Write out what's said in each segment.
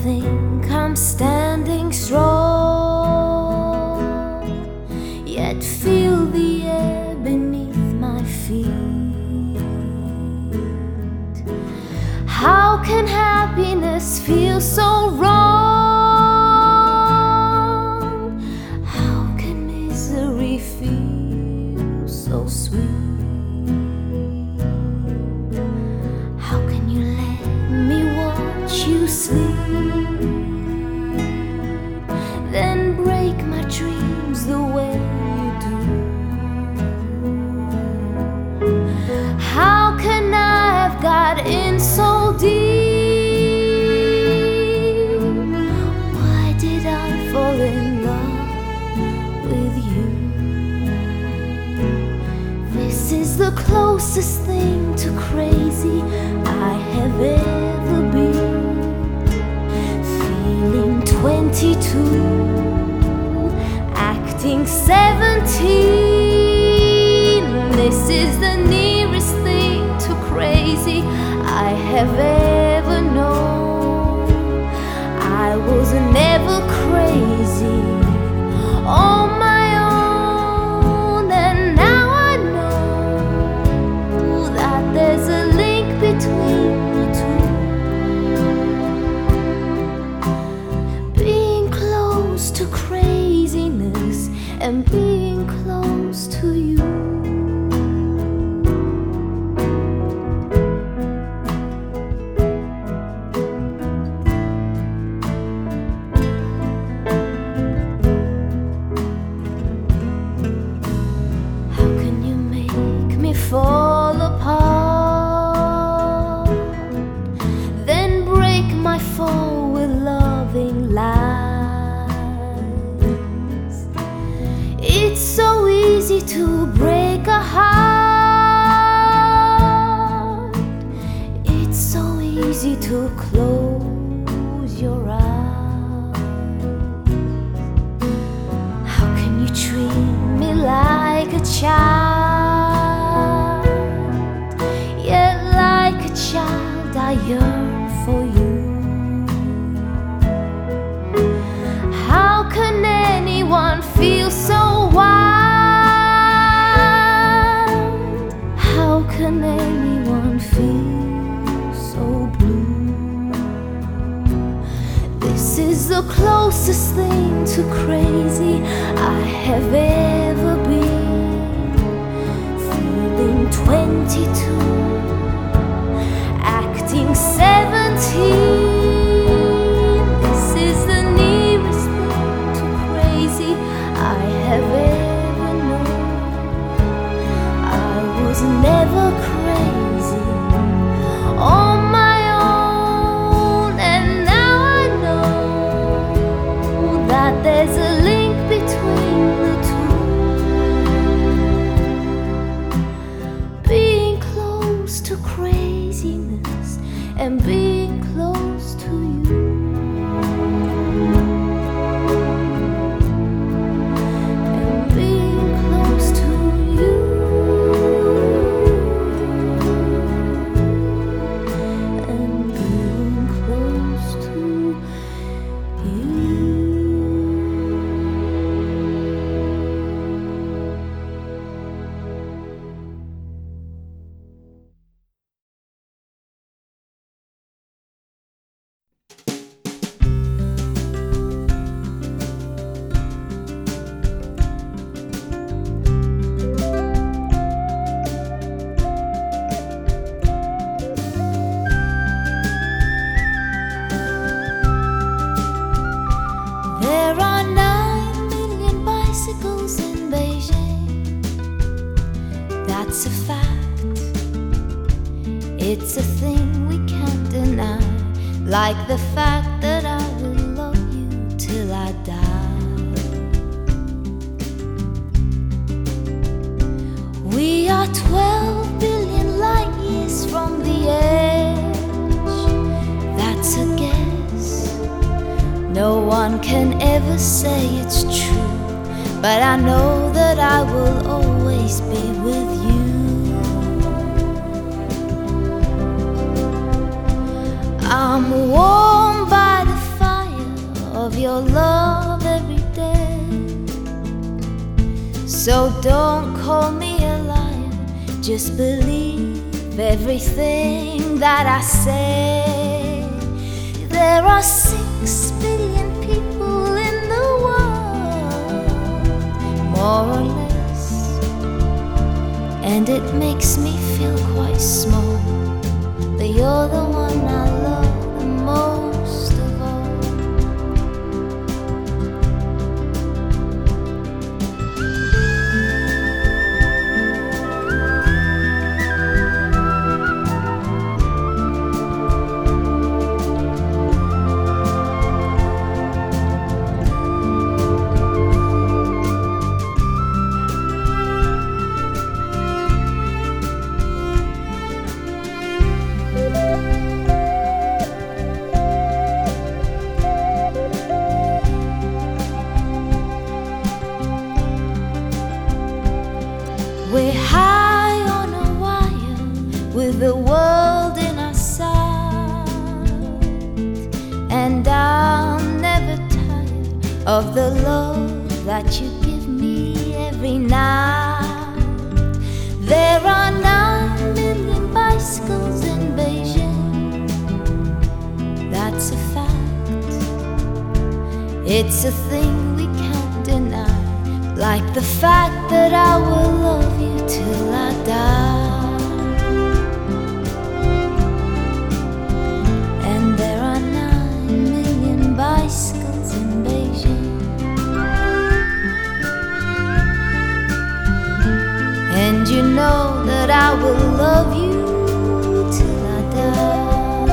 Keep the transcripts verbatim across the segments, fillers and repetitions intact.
think I'm standing strong, yet feel the air beneath my feet. How can happiness feel so wrong? How can misery feel so sweet? How can you let me watch you sleep, then break my dreams the way you do? How can I have got in so deep? Why did I fall in love with you? This is the closest thing to crazy I have ever been. Feeling twenty-two, acting seventeen. This is the nearest thing to crazy I have ever known. I was never crazy on my own, and now I know that there's a link between the two. Being close to craziness and being close to you. Fall apart, then break my fall with loving lies. It's so easy to break a heart. It's so easy to close your eyes. How can you treat me like a child? Child, I yearn for you. How can anyone feel so wild? How can anyone feel so blue? This is the closest thing to crazy I have ever been. Feeling twenty-two, acting seventeen. This is the nearest thing to crazy I have ever known. I was never crazy on my own, and now I know that there's a link between the two. Being close to craziness and being close to you. And being close to you. And being close to you. There are nine million bicycles in Beijing. That's a fact. It's a thing we can't deny, like the fact that I will love you till I die. We are twelve billion light years from the edge. That's a guess. No one can ever say it's true, but I know that I will always be with you. I'm warm by the fire. your love every day. So don't call me a liar, just believe everything that I say. There are six billion people in the world, more or less, and it makes me feel quite small, but you're the one I love the most of all. We're high on a wire with the world in our sight, and I'm never tired of the love that you give me every night. There are nine million bicycles in Beijing, that's a fact. It's a thing we can't deny, like the fact that I will love you till I die. And there are nine million bicycles in Beijing, and you know that I will love you till I die.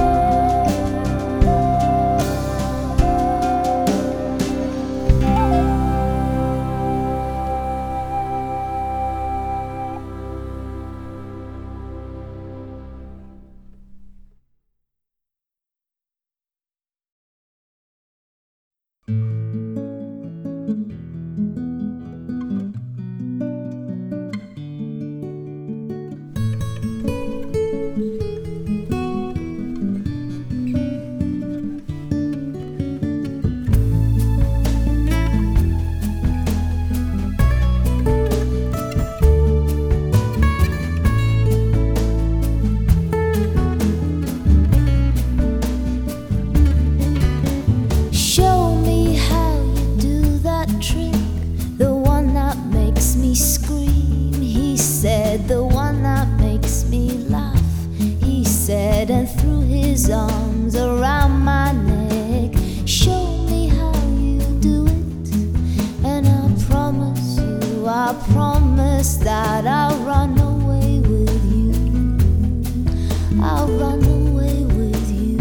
The one that makes me laugh, he said, and threw his arms around my neck. Show me how you do it, and I promise you, I promise that I'll run away with you. I'll run away with you.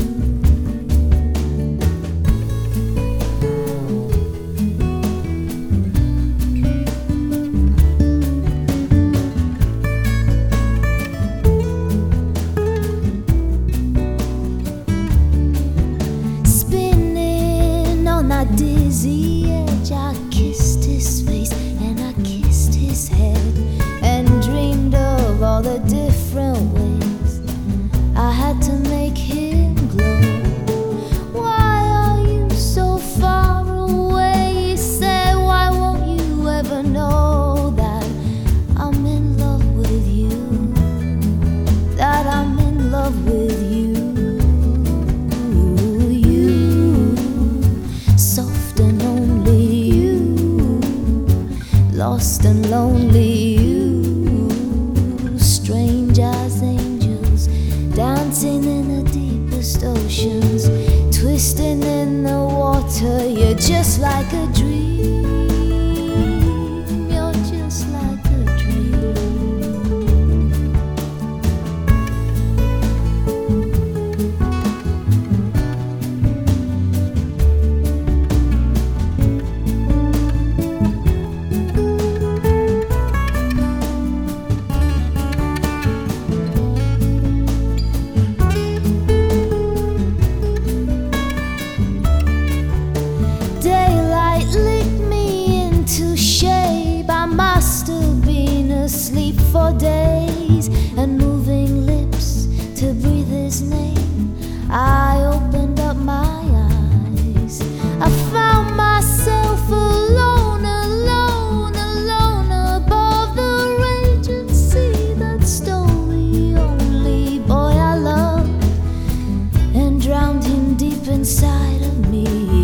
Dizzy edge, I kissed his face and I kissed his head, and dreamed of all the different ways I had to make him glow. Why are you so far away? He said, why won't you ever know that I'm in love with you, that I'm in love with you. Lost and lonely you, strange as angels, dancing in the deepest oceans, twisting in the water. You're just like a dream, you're just like a dream. Daylight lit inside of me.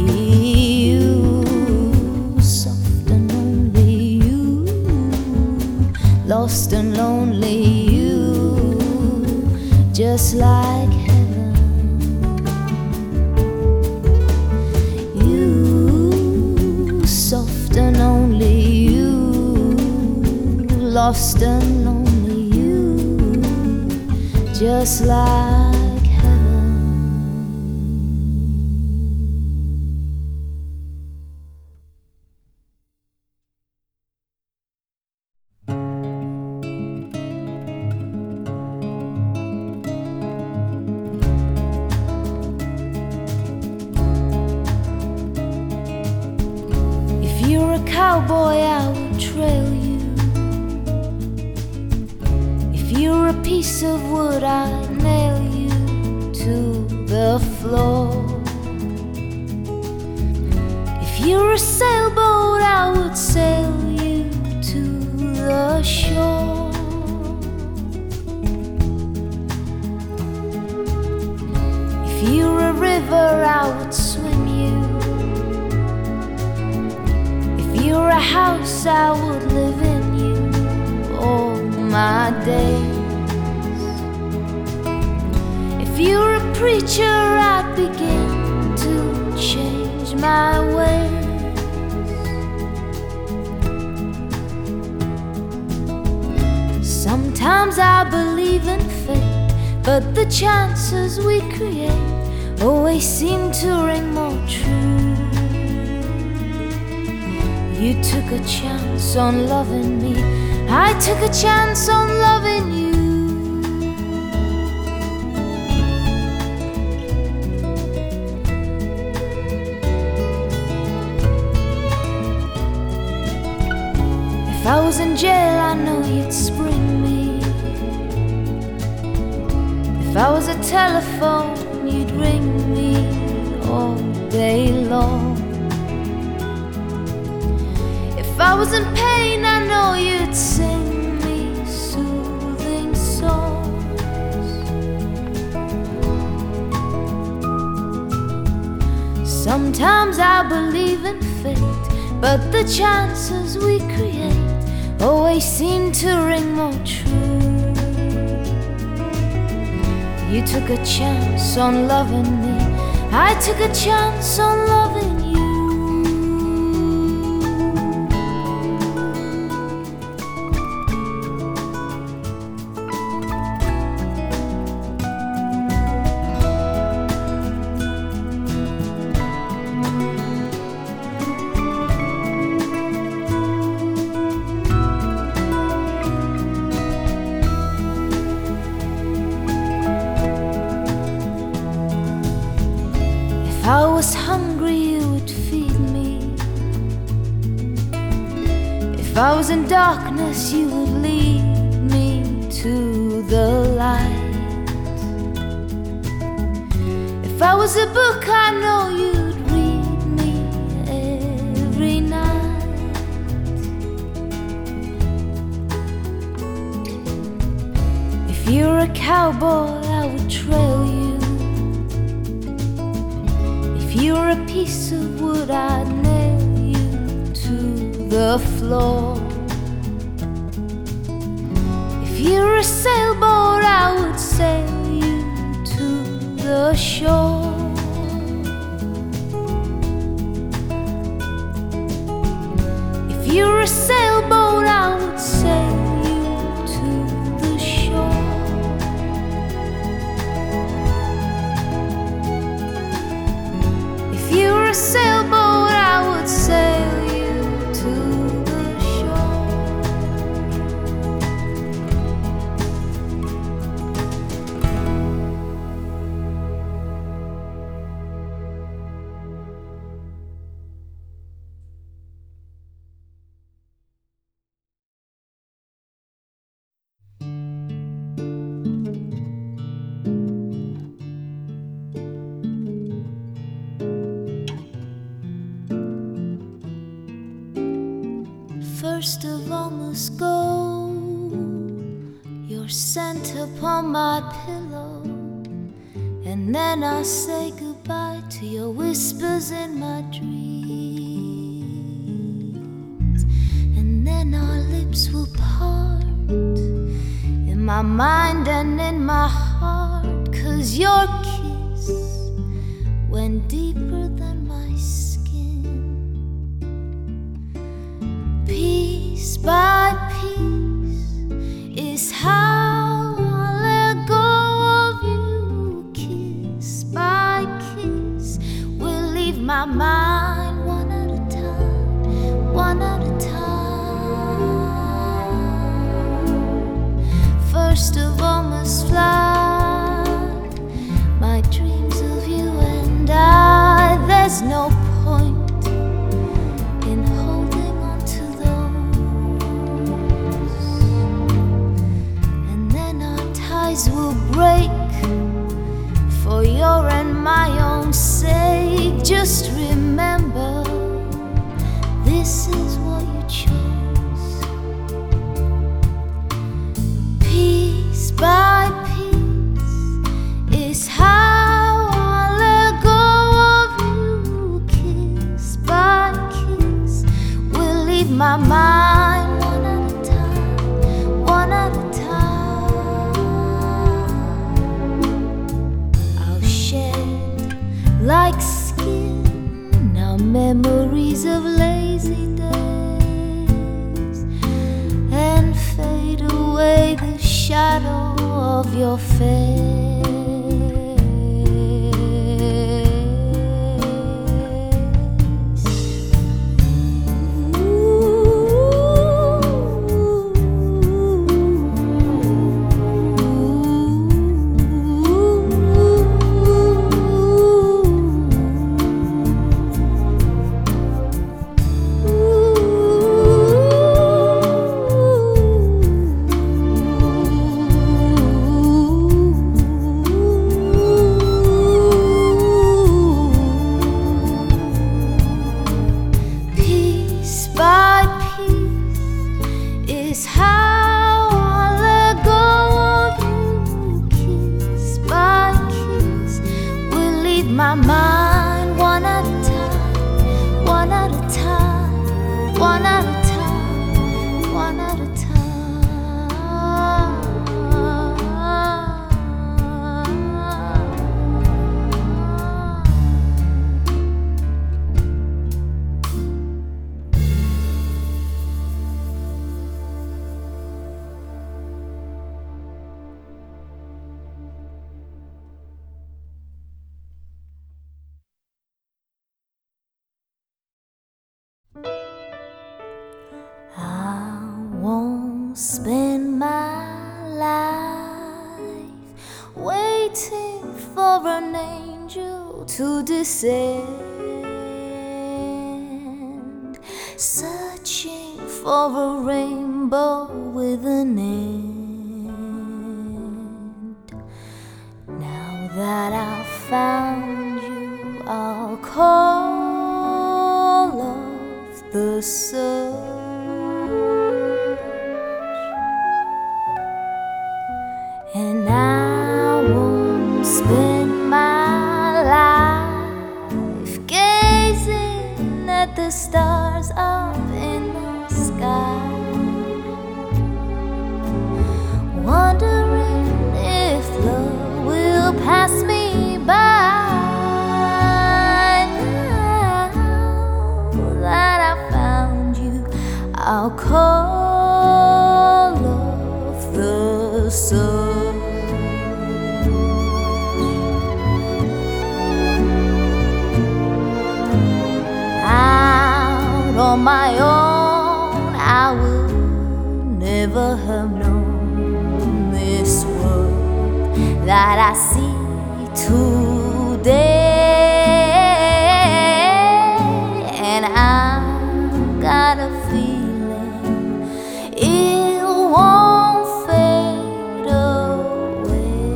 You, soft and only you, lost and lonely you, just like heaven. You, soft and only you, lost and lonely you, just like cowboy, I will trail you. If you're a piece of wood, I'd nail you to the floor. If you're a sailboat, I would sail you to the shore. If you're a river, I would swim you. If you're a house, I would live in you all my days. If you're a preacher, I'd begin to change my ways. Sometimes I believe in fate, but the chances we create always seem to ring more true. You took a chance on loving me, I took a chance on loving you. If I was in jail, I know you'd spring me. If I was a telephone, you'd ring me all day long. If I was in pain, I know you'd sing me soothing songs. Sometimes I believe in fate, but the chances we create always seem to ring more true. You took a chance on loving me, I took a chance on loving you. If I was hungry, you would feed me. If I was in darkness, you would lead me to the light. If I was a book, I know you'd read me every night. If you're a cowboy, I would trail you. If you're a piece of wood, I'd nail you to the floor. If you're a sailboat, I would sail you to the shore. If you're a sailboat, I would sail you to the shore. If you're a sailboat, I would sail you to the shore. First of all must go your scent upon my pillow, and then I'll say goodbye to your whispers in my dreams. And then our lips will part in my mind and in my heart, 'cause your kiss went deeper than my skin. Piece by piece is how I let go of you. Kiss by kiss will leave my mind one at a time, one at a time. First of all must fly my dreams of you and I. There's no point in holding on to those. And then our ties will break for your and my own sake. Just remember, this is what you chose. Piece by piece is how I let go of you. Kiss by kiss will leave my mind one at a time, one at a time. I'll shed like skin now memories of lazy days, and fade away the shadow of your face. My mind one at a time, one at a time, one at a time, one at a spend my life waiting for an angel to descend, searching for a rainbow with an end. Now that I've found you, I'll call off the search. And I won't spend my life gazing at the stars up in the sky, wondering if love will pass me by. Now that I found you, I'll call off the search. On my own, I would never have known this world that I see today. And I got a feeling it won't fade away.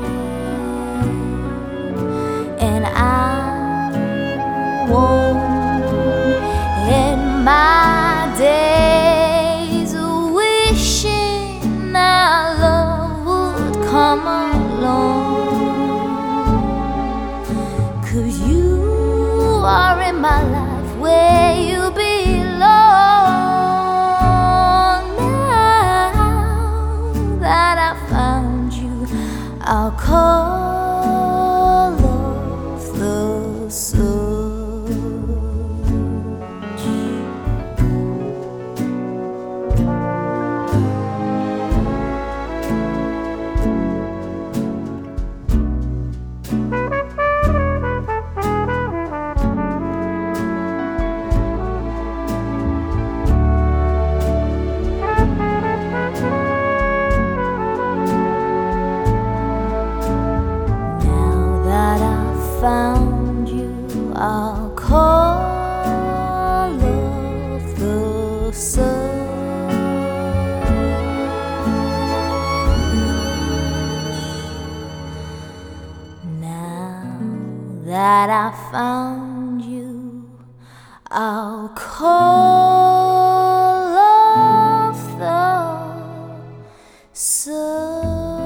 And I won't my days wishing our love would come along. 'cause you are in my life where you belong. Now that I found you, I'll call off the search. Found you, I'll call off the search. Now that I found you, I'll call off the search.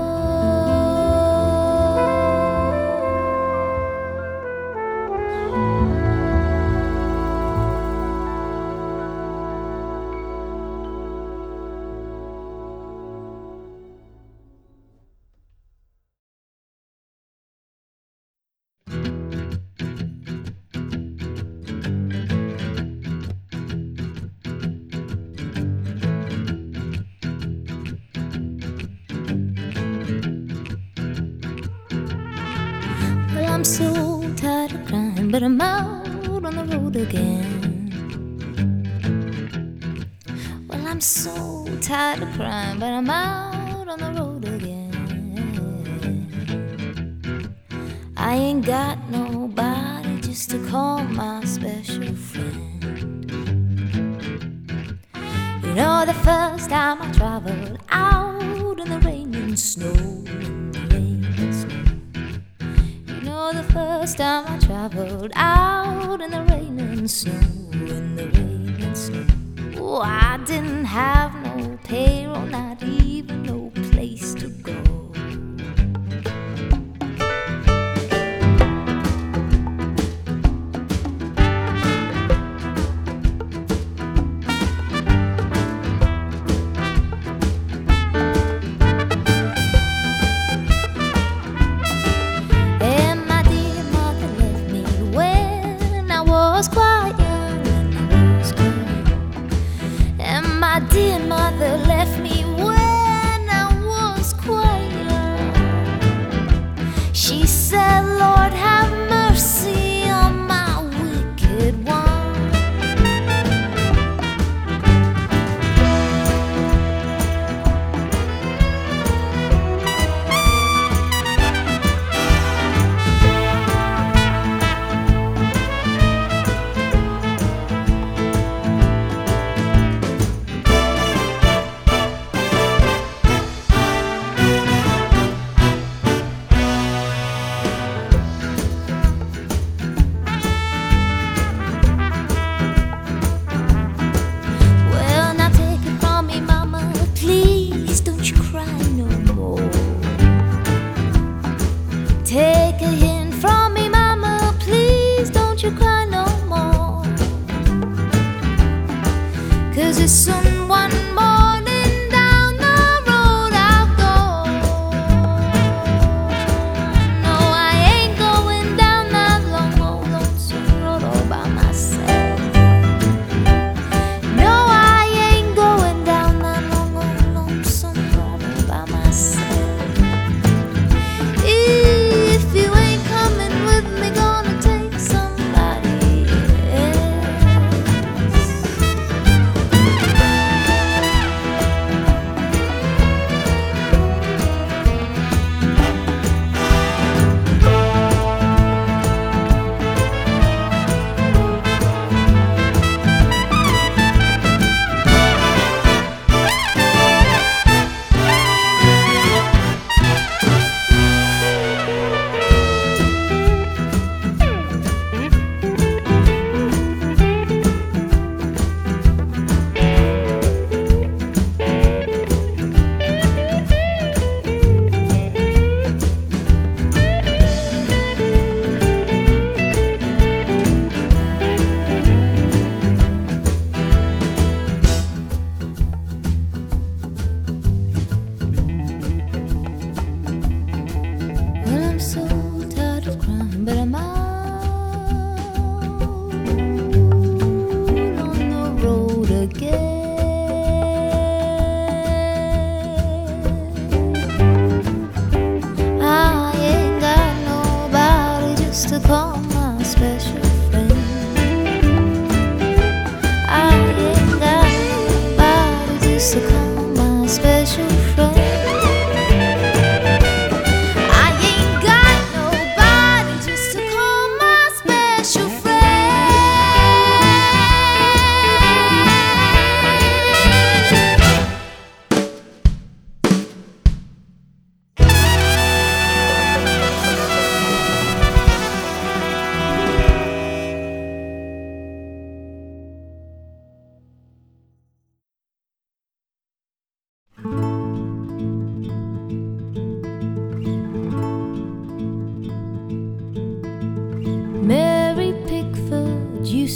I'm so tired of crying, but I'm out on the road again. Well, I'm so tired of crying, but I'm out on the road again. I ain't got nobody just to call my special friend. You know, the first time I traveled out in the rain and snow, in the rain and snow. The first time I traveled out in the rain and snow, in the rain and snow. Oh, I didn't have no payroll, not even no place to go. My dear mother left me when I was quite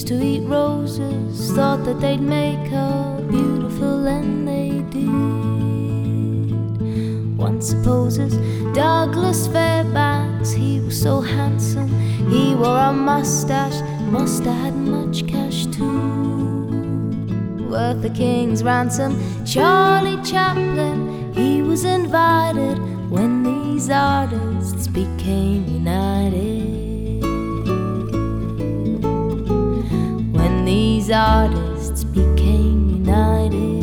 used to eat roses, thought that they'd make her beautiful, and they did. One supposes Douglas Fairbanks, he was so handsome, he wore a mustache, must have had much cash too, worth the king's ransom. Charlie Chaplin, he was invited when these artists became united. When these artists became united.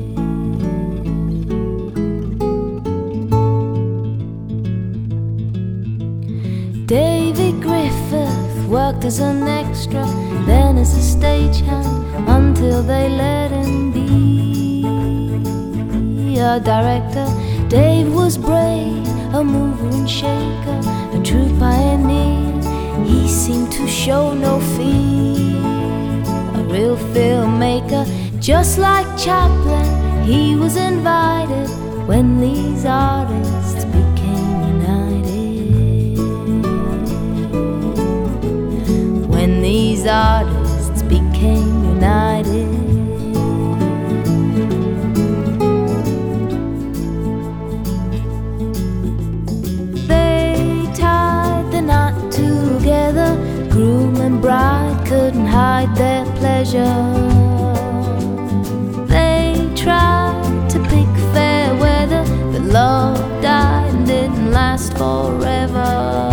Davy Griffith worked as an extra, then as a stagehand, until they let him be a director. Dave was brave, a mover and shaker, a true pioneer. He seemed to show no fear, a real filmmaker. Just like Chaplin, he was invited when these artists became united. When these artists became united. Together, groom and bride couldn't hide their pleasure. They tried to pick fair weather, but love died and didn't last forever.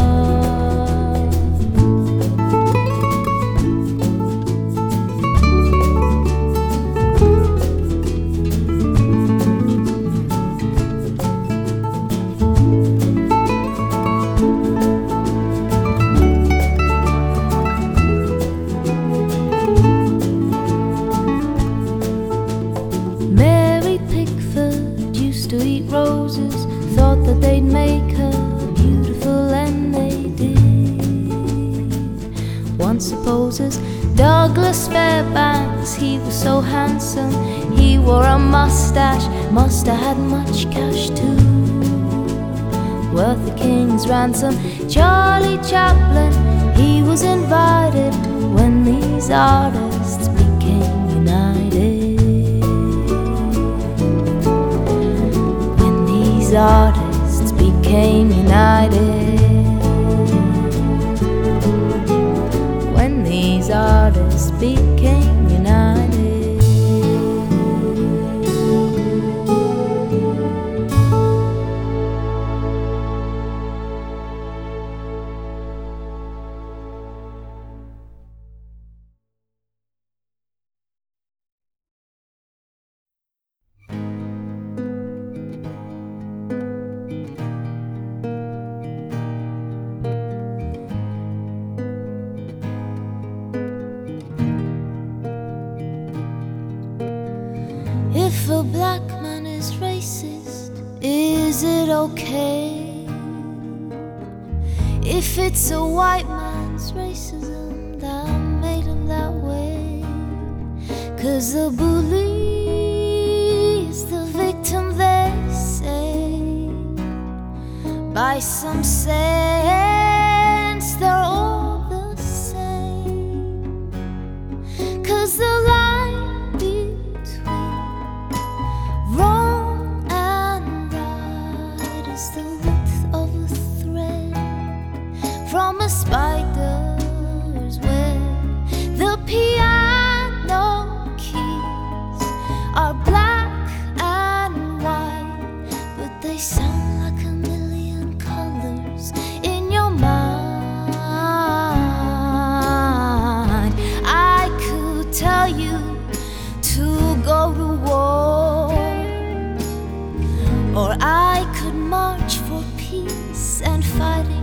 Roses, thought that they'd make her beautiful, and they did. One supposes Douglas Fairbanks, he was so handsome, he wore a mustache, must have had much cash too, worth the king's ransom. Charlie Chaplin, he was invited when these artists became united. These artists became united. When these artists became united. If a black man is racist, is it okay? If it's a white man's racism that made him that way? 'Cause the bully is the victim, they say. By some sense, they're all the same. 'Cause the line from a spider's web. The piano keys are black and white, but they sound like a million colors in your mind. I could tell you to go to war, or I could march for peace and fighting.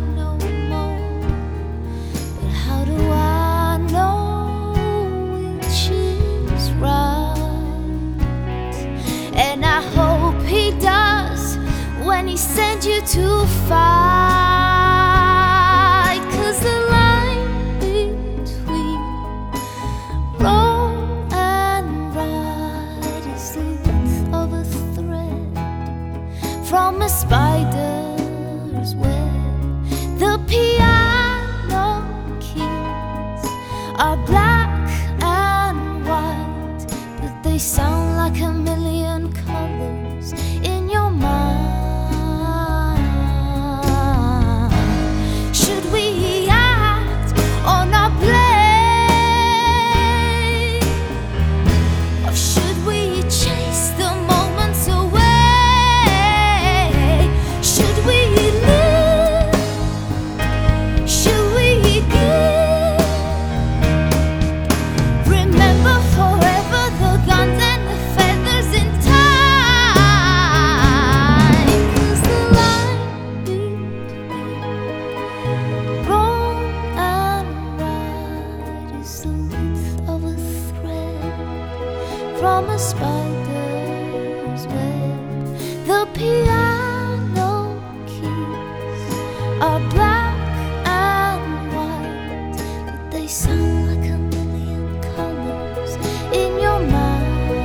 Do I know which is right? And I hope he does when he sends you to fight. 'Cause the line between wrong and right is the width of a thread from a spider's web. The piano are black they sound like a million colors in your mind. Should we act or not play? Or should we chase the moments away? Should we live? Should we give? Remember forever the guns and the feathers in time. 'Cause the line between wrong and right is the width of a thread from a spider's web. The piano keys are black and white, but they sound like a million colors in your mind.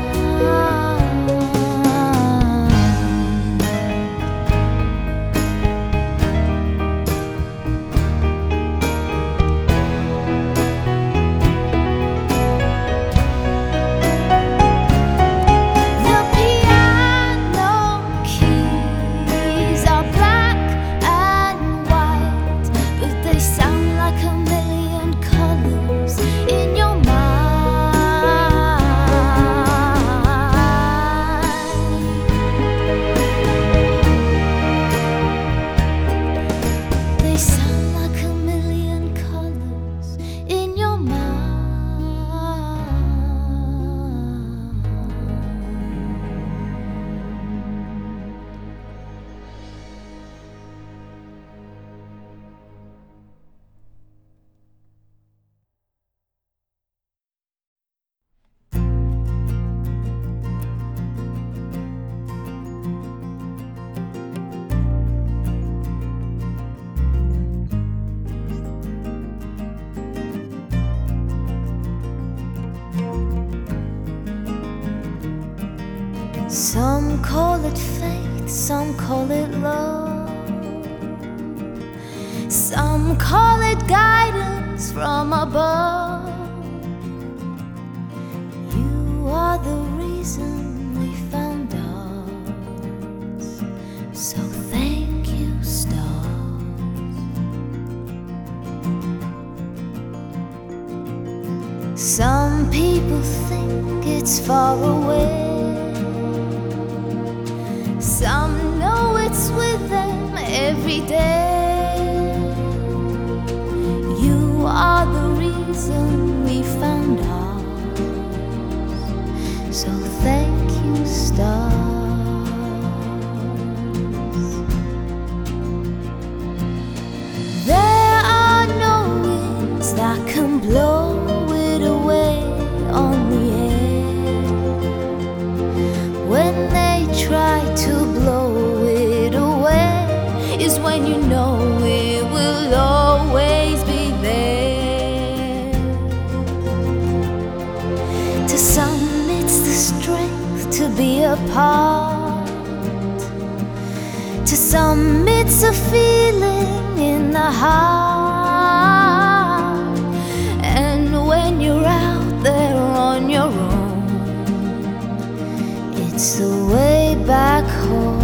The piano keys are black and white, but they sound like a million colors in your mind. They sound like a million colors in your mind. Some call it fate, some call it love, some call it guidance from above. You are the reason we found ours, so thank you, stars. Some people think it's far away, some know it's with them every day. You are the reason we found ours, so thank you, stars. There are no winds that can blow it away on the air. When they try to blow it away is when you know it will always be there. To some it's the strength to be apart, to some it's a feeling in the heart. And when you're out there on your own, it's the way back home.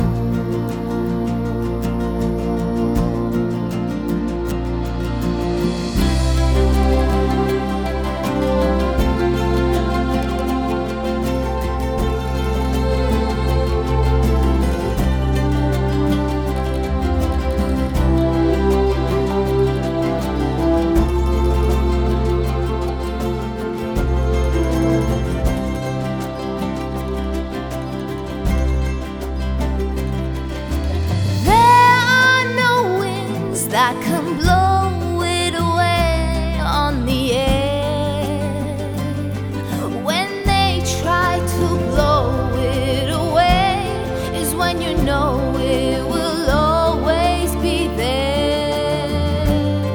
That can blow it away on the air. When they try to blow it away is when you know it will always be there.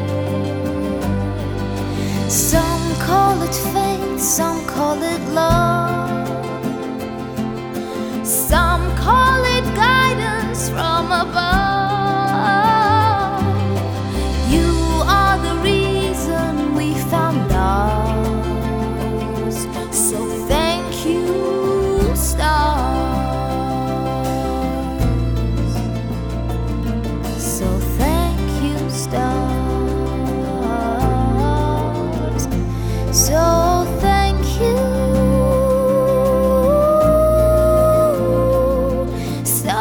Some call it fate, some call it love, some call it guidance from above. Found ours, so thank you. So thank you. So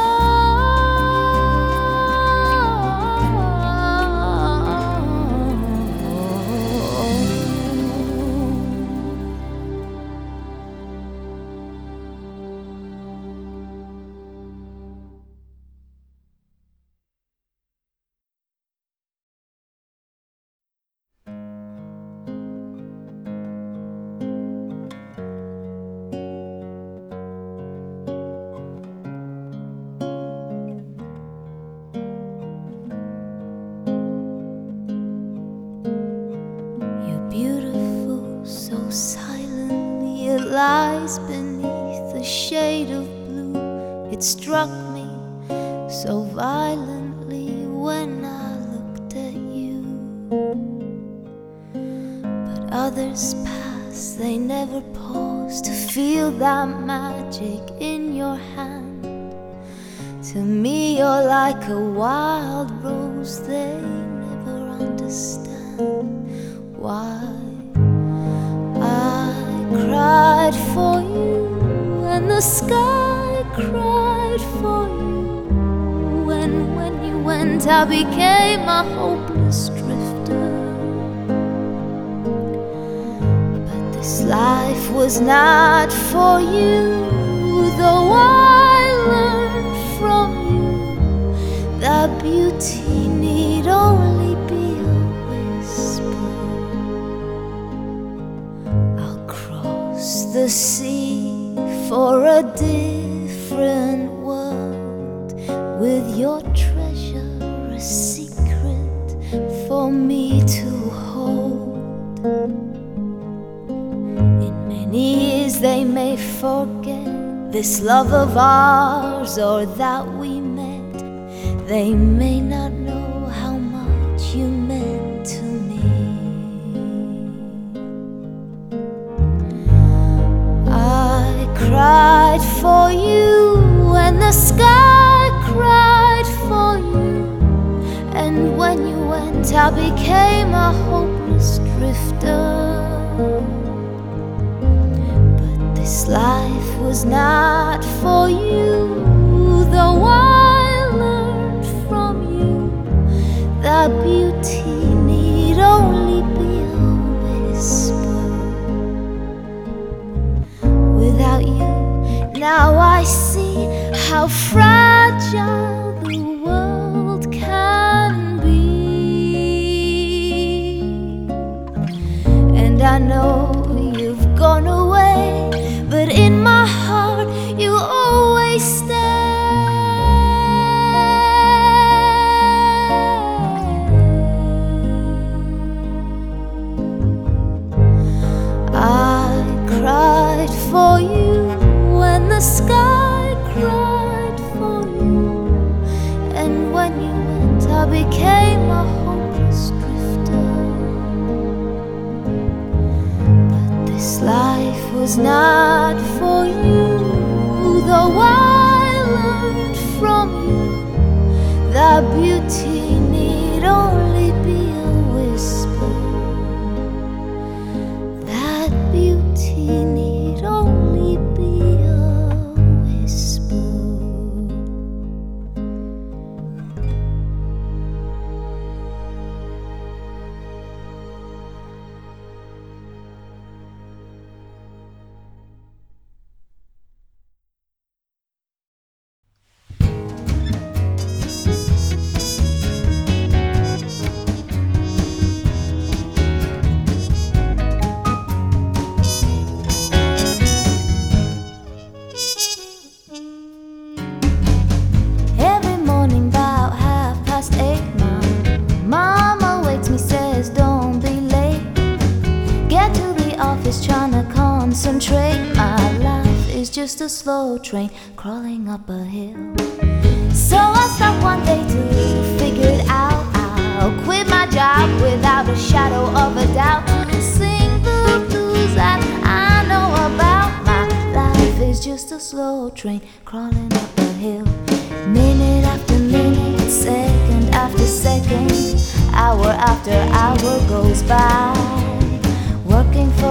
beautiful, so silently it lies beneath the shade of blue. It struck me so violently when I looked at you. But others pass, they never pause to feel that magic in your hand. To me you're like a wild rose, they never understand why I cried for you and the sky cried for you. And when you went I became a hopeless drifter. But this life was not for you, though I learned from you that beauty need only be a whisper. The sea for a different world, with your treasure a secret for me to hold. In many years they may forget this love of ours or that we met. They may not know how much you meant to me. Cried for you and the sky cried for you. And when you went I became a hopeless drifter. But this life was not for you, though I learned from you that beauty need only be a whisper. Without you, now I see how fragile the world can be. And I know you've gone away, but in my heart you always stay. I cried for you when the sky cried for you. And when you went I became a hopeless drifter. But this life was not for you, though I learned from you that beauty need only be a whisper. That beauty need only be a whisper. Concentrate, my life is just a slow train crawling up a hill. So I stopped one day to figure it out. I'll quit my job without a shadow of a doubt to sing the blues that I know about. My life is just a slow train crawling up a hill. Minute after minute, second after second, hour after hour goes by, working for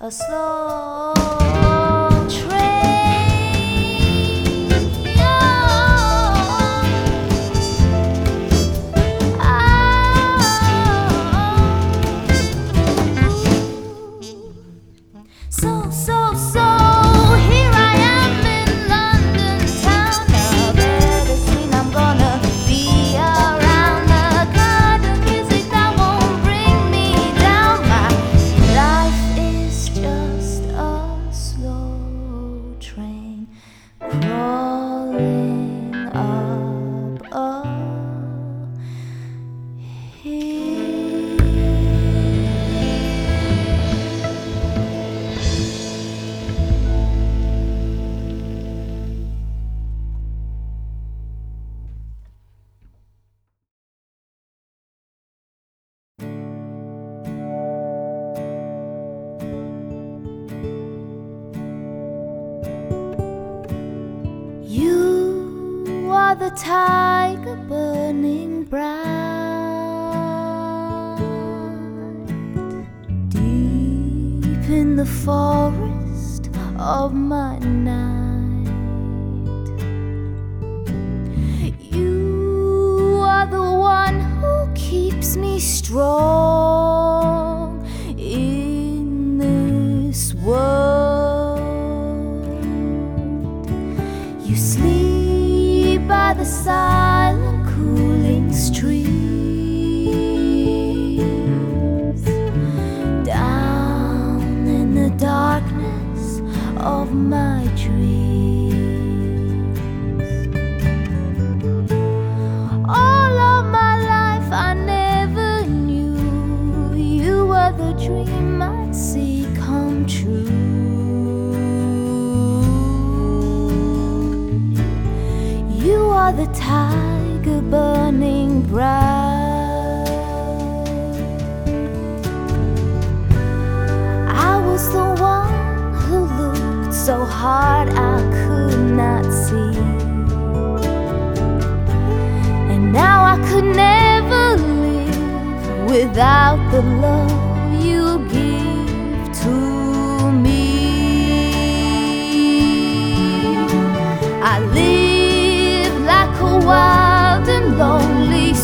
a slow train. So, so, so, here I am in London town. A better scene, I'm gonna be around the garden music that won't bring me down. My life is just a slow train crawling up a hill. You are the tiger burning bright deep in the forest of my night. You are the one who keeps me strong in this world. You sleep by the silent cooling streams, down in the darkness of my dreams. All of my life I never knew you were the dream I'd see come true. You are the tiger burning bright. I was the one who looked so hard I could not see, and now I could never live without the love you give to me. I live like a wild and lonely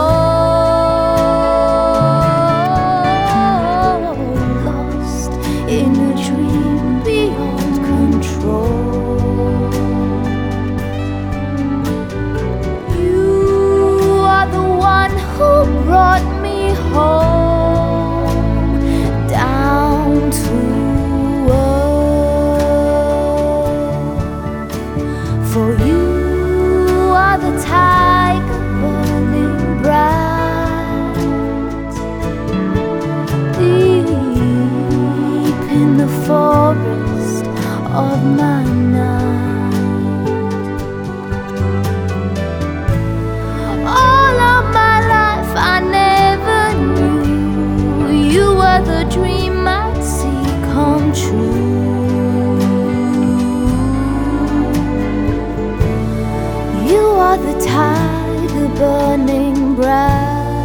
soul, lost in a dream beyond control. You are the one who brought me home, down to earth. For you are the tiger burning bright, deep in the forest of my night. All of my life I never knew you were the dream I'd see come true. You are the tiger burning bright.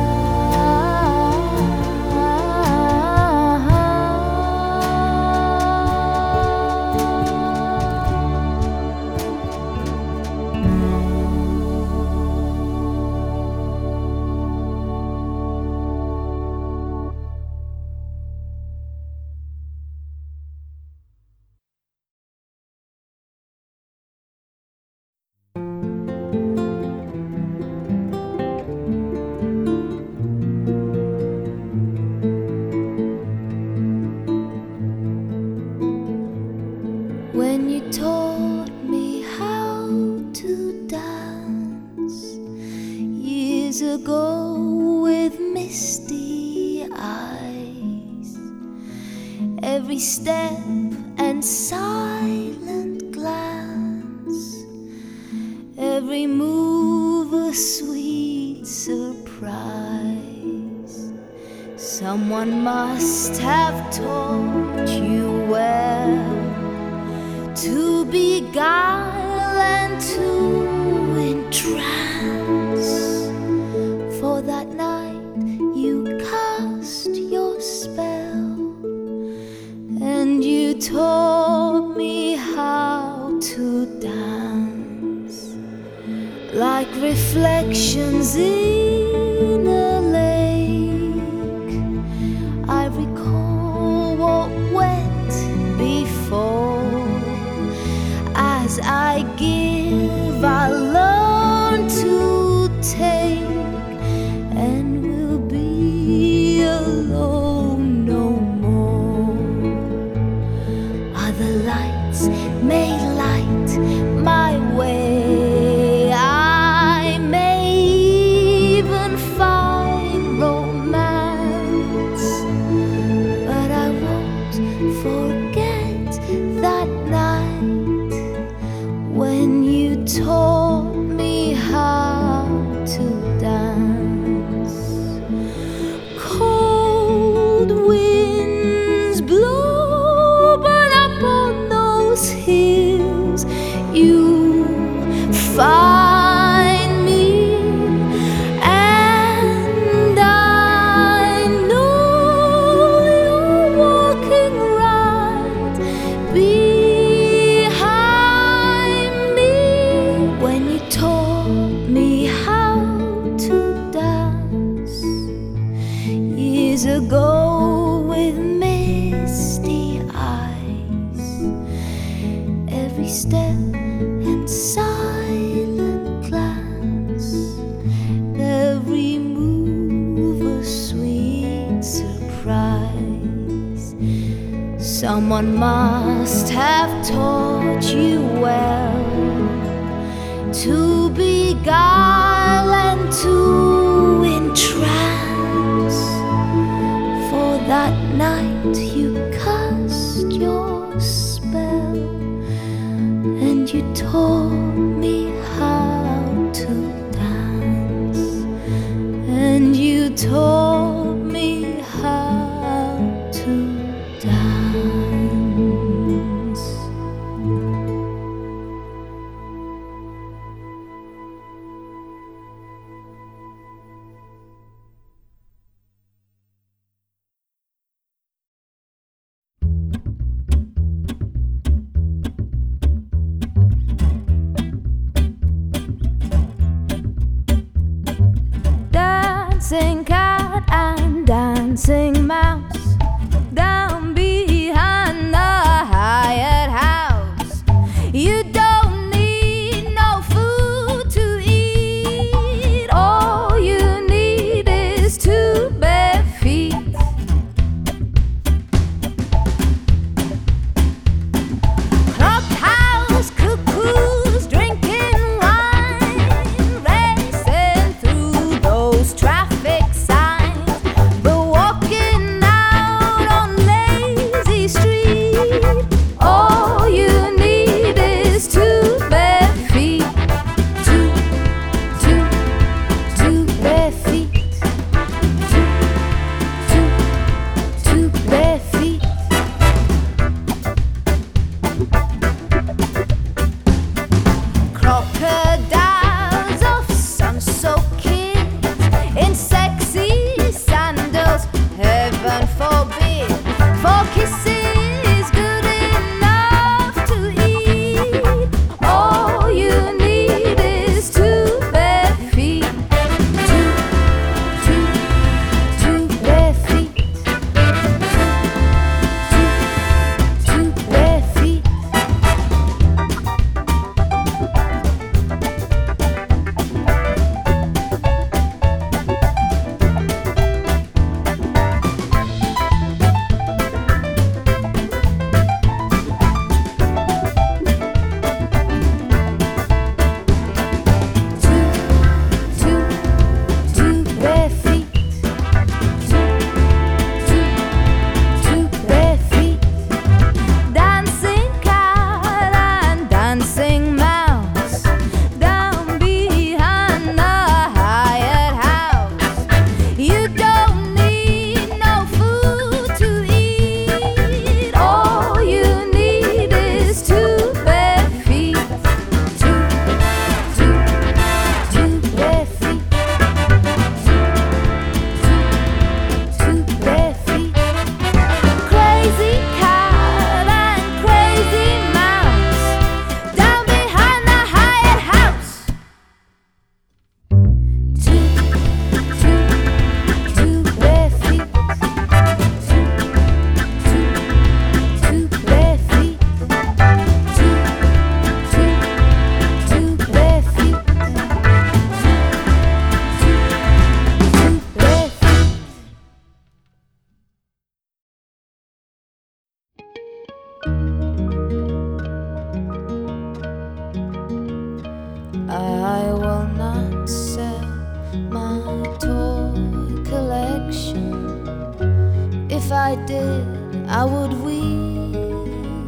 When you taught me how to dance years ago with misty eyes, every step and silent glance, every move a sweet surprise. Someone must have taught you well to beguile and to entrance. For that night you cast your spell, and years ago with misty eyes. Every step and silent glance, every move a sweet surprise. Someone must have taught you well to beguile and to entrance. For that night you cast your spell, and you taught me how to dance, and you taught me how to dance. Dancing cat and dancing mouse down behind the Hyatt house. You don't need no food to eat. All you need is two bare feet. Clubhouse cuckoos drinking wine, racing through those traffic signs, but walking out on lazy street. All you need is two bare feet. Two, two, two bare feet. Two, two, two bare feet. Crocodiles of sun-soaked kids in sexy sandals, heaven forbid. For kisses good enough to eat. All you need is two bare feet. Two, two, two bare feet. Two, two bare feet. Two, two, two bare feet. Two, two, two bare feet. Dancing cat and dancing mouse down behind the Hyatt house. You don't need no food to eat. All you need is two bare feet. Two, two, two bare feet. Two, two bare feet. Crazy cat and crazy mouse down behind the Hyatt house. Two, two, two bare feet. Two, two, two bare feet. Two, two, two bare feet. Two, two, two bare feet. I will not sell my toy collection. If I did, I would weep.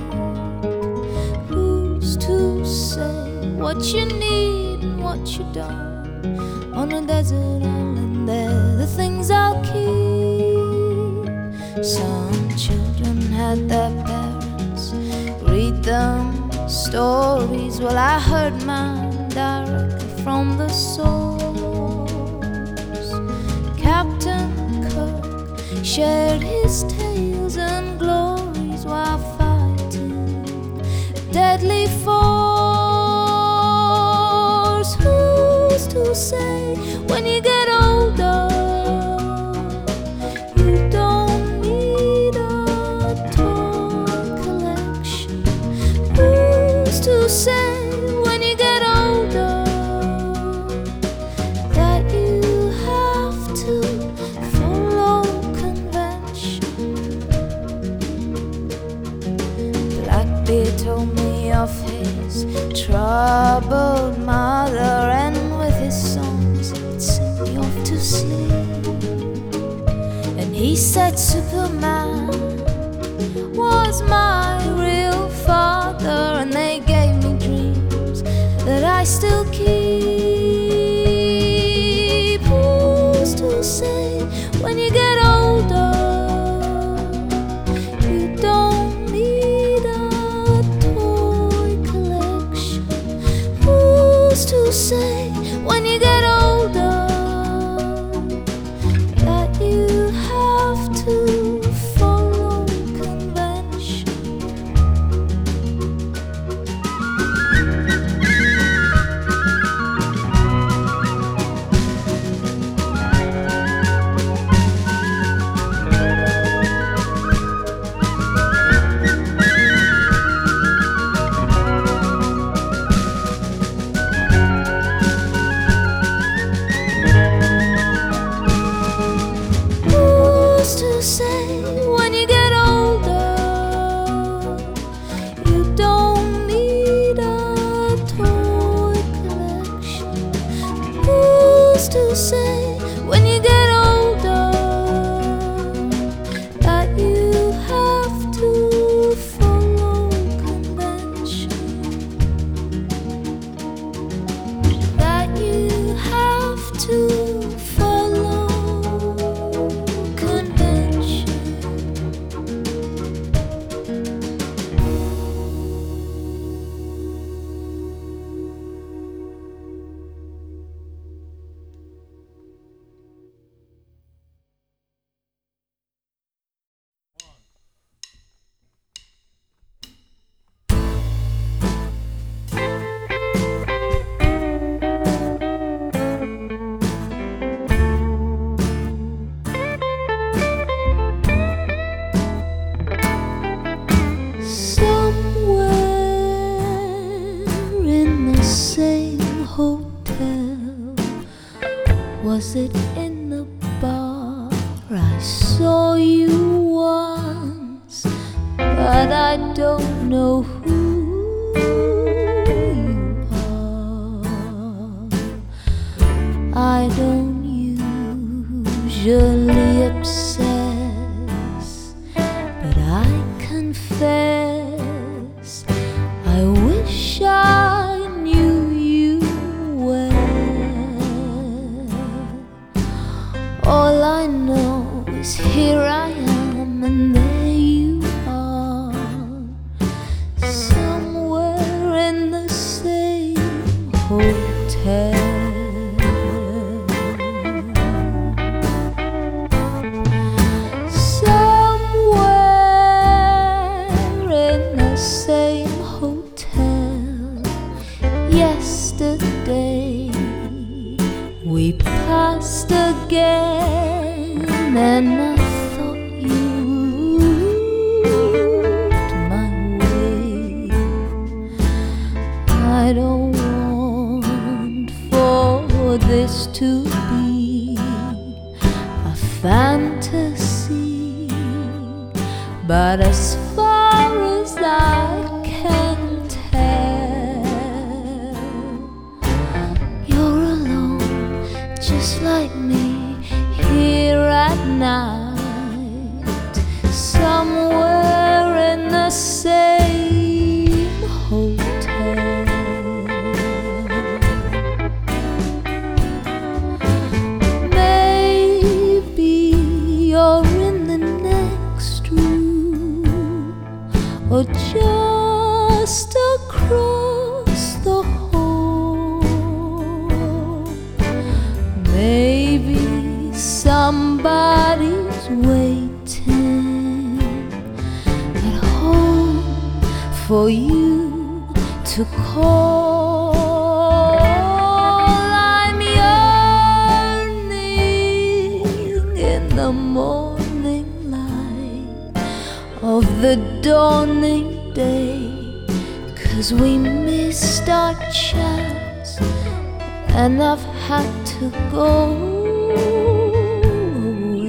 Who's to say what you need and what you don't? On a desert island, they're the things I'll keep. Some children had their parents read them stories. Well, I heard mine directly from the source. Captain Kirk shared his tales and glories while fighting a deadly force. Who's to say when you get older you He said Superman was my real father, and they gave me dreams that I still keep. Who's to say when you get older you don't need a toy collection? Who's to say when you get older that you have to follow convention? Who's to say when you get older you don't need a toy collection? Who's to say when you get older that you have to follow convention? That you have to follow convention. Somewhere in the same hotel, was it in the bar? I saw you once, but I don't know who you are. I don't usually obsess, but I confess I wish I knew you well. All I know is here I am and there you are, somewhere in the same hotel. Same hotel. Yesterday we passed again, and I thought you looked my way. I don't want for this to be a fantasy, but as far as I can tell, you're alone, just like me, here at night, somewhere in the same hotel. Maybe you're in the next room, or just across the hall. Maybe somebody's waiting at home for you to call. I'm yearning in the morning light of the dawning day, 'cause we missed our chance and I've had to go away.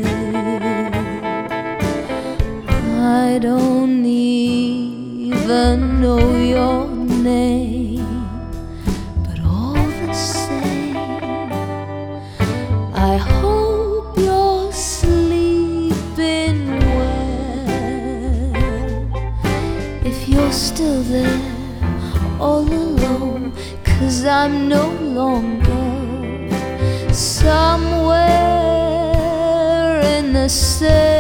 I don't even know your name, but all the same I hope you're sleeping 'cause I'm no longer somewhere in the city.